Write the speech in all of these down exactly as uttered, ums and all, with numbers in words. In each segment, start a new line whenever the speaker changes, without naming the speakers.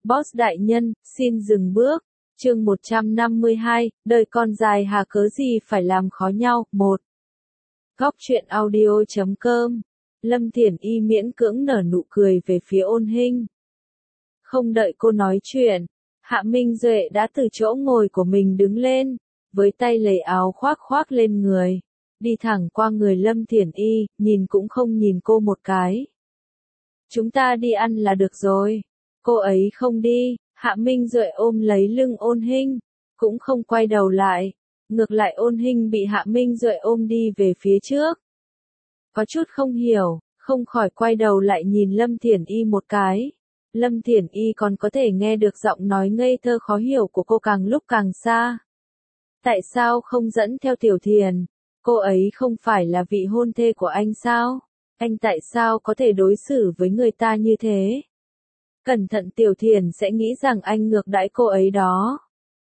Boss đại nhân, xin dừng bước. Chương một trăm năm mươi hai, đời con dài hà cớ gì phải làm khó nhau. một. Góc truyện audio chấm com. Lâm Thiển Y miễn cưỡng nở nụ cười về phía Ôn Hinh. Không đợi cô nói chuyện, Hạ Minh Duệ đã từ chỗ ngồi của mình đứng lên, với tay lấy áo khoác khoác lên người, đi thẳng qua người Lâm Thiển Y, nhìn cũng không nhìn cô một cái. Chúng ta đi ăn là được rồi. Cô ấy không đi. Hạ Minh Duệ ôm lấy lưng Ôn Hinh, cũng không quay đầu lại. Ngược lại Ôn Hinh bị Hạ Minh Duệ ôm đi về phía trước. Có chút không hiểu, không khỏi quay đầu lại nhìn Lâm Thiển Y một cái. Lâm Thiển Y còn có thể nghe được giọng nói ngây thơ khó hiểu của cô càng lúc càng xa. Tại sao không dẫn theo Tiểu Thiền? Cô ấy không phải là vị hôn thê của anh sao? Anh tại sao có thể đối xử với người ta như thế? Cẩn thận Tiểu Thiền sẽ nghĩ rằng anh ngược đãi cô ấy đó.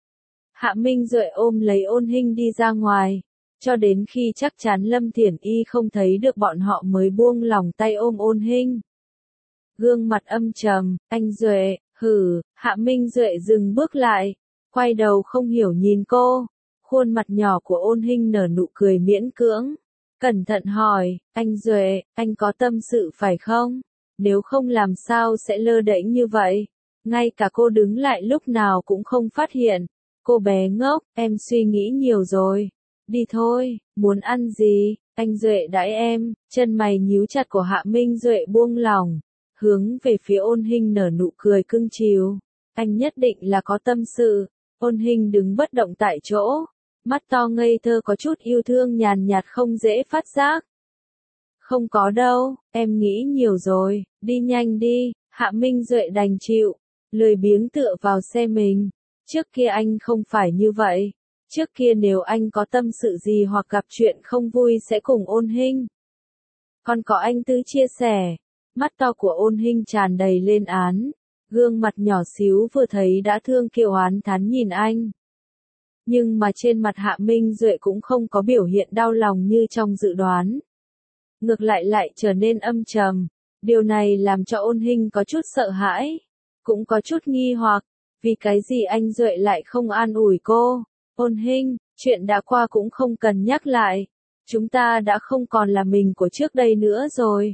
Hạ Minh Duệ ôm lấy Ôn Hinh đi ra ngoài, cho đến khi chắc chắn Lâm Thiển Y không thấy được bọn họ mới buông lòng tay ôm Ôn Hinh. Gương mặt âm trầm, anh Duệ, hử, Hạ Minh Duệ dừng bước lại, quay đầu không hiểu nhìn cô, khuôn mặt nhỏ của Ôn Hinh nở nụ cười miễn cưỡng, cẩn thận hỏi, anh Duệ, anh có tâm sự phải không? Nếu không làm sao sẽ lơ đễnh như vậy? Ngay cả cô đứng lại lúc nào cũng không phát hiện. Cô bé ngốc, em suy nghĩ nhiều rồi. Đi thôi, muốn ăn gì? Anh Duệ đãi em. Chân mày nhíu chặt của Hạ Minh Duệ buông lỏng, hướng về phía Ôn Hinh nở nụ cười cưng chiều. Anh nhất định là có tâm sự. Ôn Hinh đứng bất động tại chỗ, mắt to ngây thơ có chút yêu thương nhàn nhạt không dễ phát giác. Không có đâu, em nghĩ nhiều rồi, đi nhanh đi. Hạ Minh Duệ đành chịu, lười biếng tựa vào xe mình. Trước kia anh không phải như vậy. Trước kia nếu anh có tâm sự gì hoặc gặp chuyện không vui sẽ cùng Ôn Hinh. Còn có anh Tứ chia sẻ. Mắt to của Ôn Hinh tràn đầy lên án. Gương mặt nhỏ xíu vừa thấy đã thương kiều oán thán nhìn anh. Nhưng mà trên mặt Hạ Minh Duệ cũng không có biểu hiện đau lòng như trong dự đoán. Ngược lại lại trở nên âm trầm. Điều này làm cho Ôn Hinh có chút sợ hãi, cũng có chút nghi hoặc, vì cái gì anh Duệ lại không an ủi cô. Ôn Hinh, chuyện đã qua cũng không cần nhắc lại, chúng ta đã không còn là mình của trước đây nữa rồi.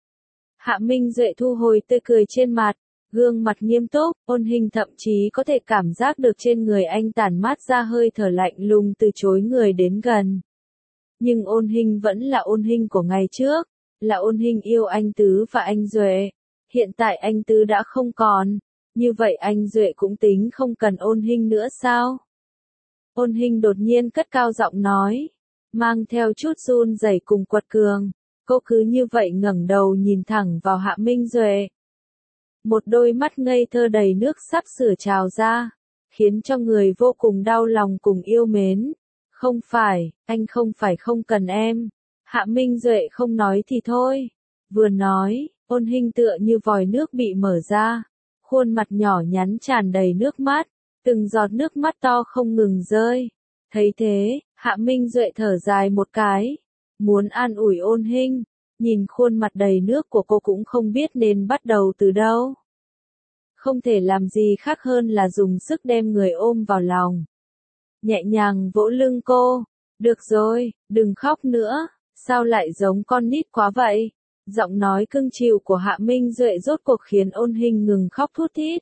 Hạ Minh Duệ thu hồi tươi cười trên mặt, gương mặt nghiêm túc, Ôn Hinh thậm chí có thể cảm giác được trên người anh tản mát ra hơi thở lạnh lùng từ chối người đến gần. Nhưng Ôn Hinh vẫn là Ôn Hinh của ngày trước, là Ôn Hinh yêu anh Tứ và anh Duệ. Hiện tại anh Tứ đã không còn, như vậy anh Duệ cũng tính không cần Ôn Hinh nữa sao? Ôn Hinh đột nhiên cất cao giọng nói, mang theo chút run rẩy cùng quật cường. Cô cứ như vậy ngẩng đầu nhìn thẳng vào Hạ Minh Duệ. Một đôi mắt ngây thơ đầy nước sắp sửa trào ra, khiến cho người vô cùng đau lòng cùng yêu mến. Không phải, anh không phải không cần em. Hạ Minh Duệ không nói thì thôi. Vừa nói, Ôn Hinh tựa như vòi nước bị mở ra. Khuôn mặt nhỏ nhắn tràn đầy nước mắt, từng giọt nước mắt to không ngừng rơi. Thấy thế, Hạ Minh Duệ thở dài một cái, muốn an ủi Ôn Hinh, nhìn khuôn mặt đầy nước của cô cũng không biết nên bắt đầu từ đâu. Không thể làm gì khác hơn là dùng sức đem người ôm vào lòng. Nhẹ nhàng vỗ lưng cô, được rồi, đừng khóc nữa, sao lại giống con nít quá vậy? Giọng nói cưng chiều của Hạ Minh Duệ rốt cuộc khiến Ôn Hinh ngừng khóc thút thít.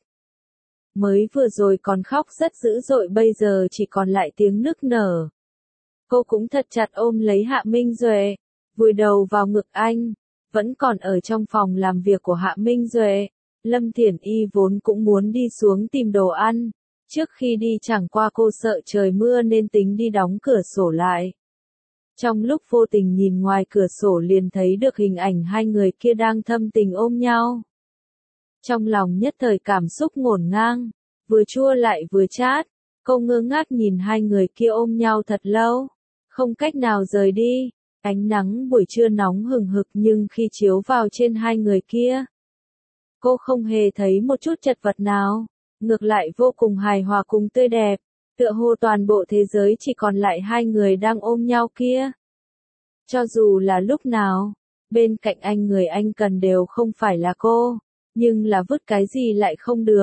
Mới vừa rồi còn khóc rất dữ dội, bây giờ chỉ còn lại tiếng nức nở. Cô cũng thật chặt ôm lấy Hạ Minh Duệ, vùi đầu vào ngực anh. Vẫn còn ở trong phòng làm việc của Hạ Minh Duệ, Lâm Thiển Y vốn cũng muốn đi xuống tìm đồ ăn. Trước khi đi chẳng qua cô sợ trời mưa nên tính đi đóng cửa sổ lại. Trong lúc vô tình nhìn ngoài cửa sổ liền thấy được hình ảnh hai người kia đang thâm tình ôm nhau. Trong lòng nhất thời cảm xúc ngổn ngang, vừa chua lại vừa chát, cô ngơ ngác nhìn hai người kia ôm nhau thật lâu, không cách nào rời đi. Ánh nắng buổi trưa nóng hừng hực nhưng khi chiếu vào trên hai người kia, cô không hề thấy một chút chật vật nào, ngược lại vô cùng hài hòa cùng tươi đẹp, tựa hồ toàn bộ thế giới chỉ còn lại hai người đang ôm nhau kia. Cho dù là lúc nào, bên cạnh anh người anh cần đều không phải là cô, nhưng là vứt cái gì lại không được,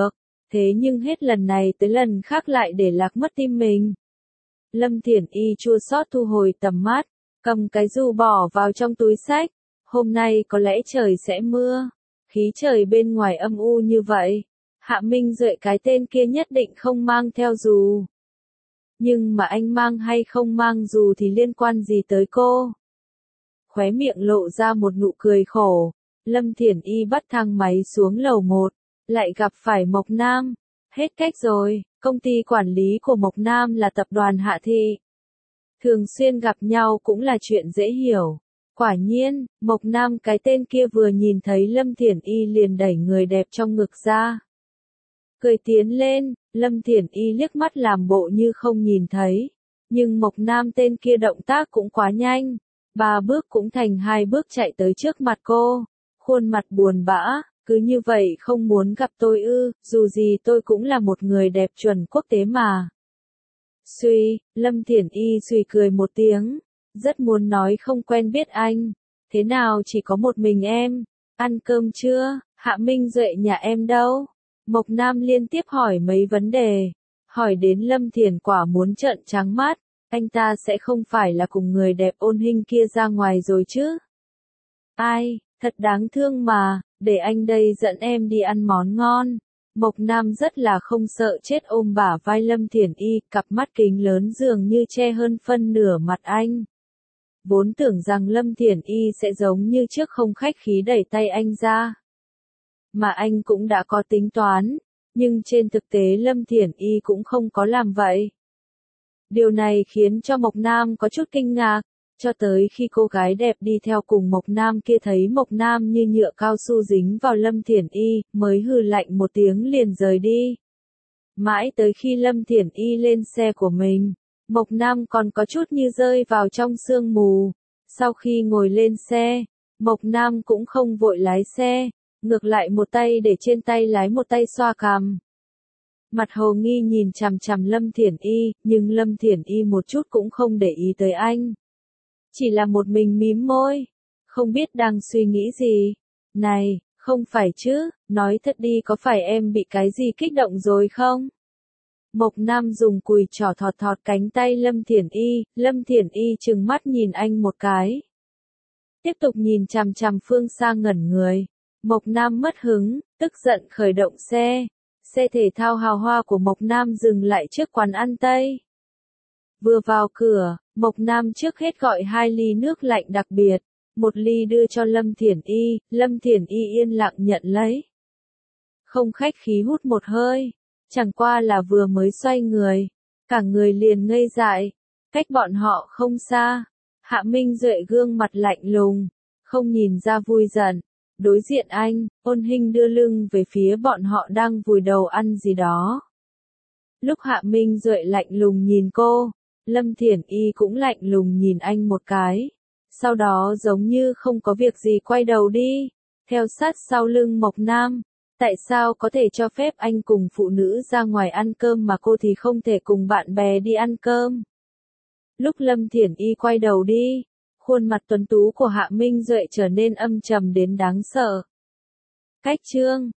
Thế nhưng hết lần này tới lần khác lại để lạc mất tim mình. Lâm Thiển Y chua xót thu hồi tầm mắt, cầm cái dù bỏ vào trong túi xách. Hôm nay có lẽ trời sẽ mưa, khí trời bên ngoài âm u như vậy. Hạ Minh Duệ cái tên kia nhất định không mang theo dù. Nhưng mà anh mang hay không mang dù thì liên quan gì tới cô? Khóe miệng lộ ra một nụ cười khổ. Lâm Thiển Y bắt thang máy xuống lầu một, lại gặp phải Mộc Nam. Hết cách rồi, công ty quản lý của Mộc Nam là tập đoàn Hạ Thị. Thường xuyên gặp nhau cũng là chuyện dễ hiểu. Quả nhiên, Mộc Nam cái tên kia vừa nhìn thấy Lâm Thiển Y liền đẩy người đẹp trong ngực ra. Cười tiến lên, Lâm Thiển Y liếc mắt làm bộ như không nhìn thấy. Nhưng Mộc Nam tên kia động tác cũng quá nhanh. Ba bước cũng thành hai bước chạy tới trước mặt cô. Khuôn mặt buồn bã, cứ như vậy không muốn gặp tôi ư, dù gì tôi cũng là một người đẹp chuẩn quốc tế mà. Suy, Lâm Thiển Y suy cười một tiếng. Rất muốn nói không quen biết anh. Thế nào chỉ có một mình em? Ăn cơm chưa? Hạ Minh Duệ nhà em đâu? Mộc Nam liên tiếp hỏi mấy vấn đề. Hỏi đến Lâm Thiển quả muốn trợn trắng mắt. Anh ta sẽ không phải là cùng người đẹp ôn hình kia ra ngoài rồi chứ? Ai, thật đáng thương mà, để anh đây dẫn em đi ăn món ngon. Mộc Nam rất là không sợ chết ôm bả vai Lâm Thiển Y, cặp mắt kính lớn dường như che hơn phân nửa mặt anh. Vốn tưởng rằng Lâm Thiển Y sẽ giống như trước không khách khí đẩy tay anh ra. Mà anh cũng đã có tính toán, nhưng trên thực tế Lâm Thiển Y cũng không có làm vậy. Điều này khiến cho Mộc Nam có chút kinh ngạc, cho tới khi cô gái đẹp đi theo cùng Mộc Nam kia thấy Mộc Nam như nhựa cao su dính vào Lâm Thiển Y, mới hừ lạnh một tiếng liền rời đi. Mãi tới khi Lâm Thiển Y lên xe của mình, Mộc Nam còn có chút như rơi vào trong sương mù. Sau khi ngồi lên xe, Mộc Nam cũng không vội lái xe, ngược lại một tay để trên tay lái một tay xoa cằm. Mặt hồ nghi nhìn chằm chằm Lâm Thiển Y, nhưng Lâm Thiển Y một chút cũng không để ý tới anh. Chỉ là một mình mím môi, không biết đang suy nghĩ gì. Này, không phải chứ, nói thật đi có phải em bị cái gì kích động rồi không? Mộc Nam dùng cùi trỏ thọt thọt cánh tay Lâm Thiển Y, Lâm Thiển Y trừng mắt nhìn anh một cái. Tiếp tục nhìn chằm chằm phương xa ngẩn người. Mộc Nam mất hứng, tức giận khởi động xe. Xe thể thao hào hoa của Mộc Nam dừng lại trước quán ăn Tây. Vừa vào cửa, Mộc Nam trước hết gọi hai ly nước lạnh đặc biệt. Một ly đưa cho Lâm Thiển Y, Lâm Thiển Y yên lặng nhận lấy. Không khách khí hút một hơi. Chẳng qua là vừa mới xoay người, cả người liền ngây dại. Cách bọn họ không xa, Hạ Minh Duệ gương mặt lạnh lùng, không nhìn ra vui giận. Đối diện anh, ôn hình đưa lưng về phía bọn họ đang vùi đầu ăn gì đó. Lúc Hạ Minh Duệ lạnh lùng nhìn cô, Lâm Thiển Y cũng lạnh lùng nhìn anh một cái. Sau đó giống như không có việc gì quay đầu đi, theo sát sau lưng Mộc Nam. Tại sao có thể cho phép anh cùng phụ nữ ra ngoài ăn cơm mà cô thì không thể cùng bạn bè đi ăn cơm? Lúc Lâm Thiển Y quay đầu đi, khuôn mặt tuấn tú của Hạ Minh Duệ trở nên âm trầm đến đáng sợ. Cách chương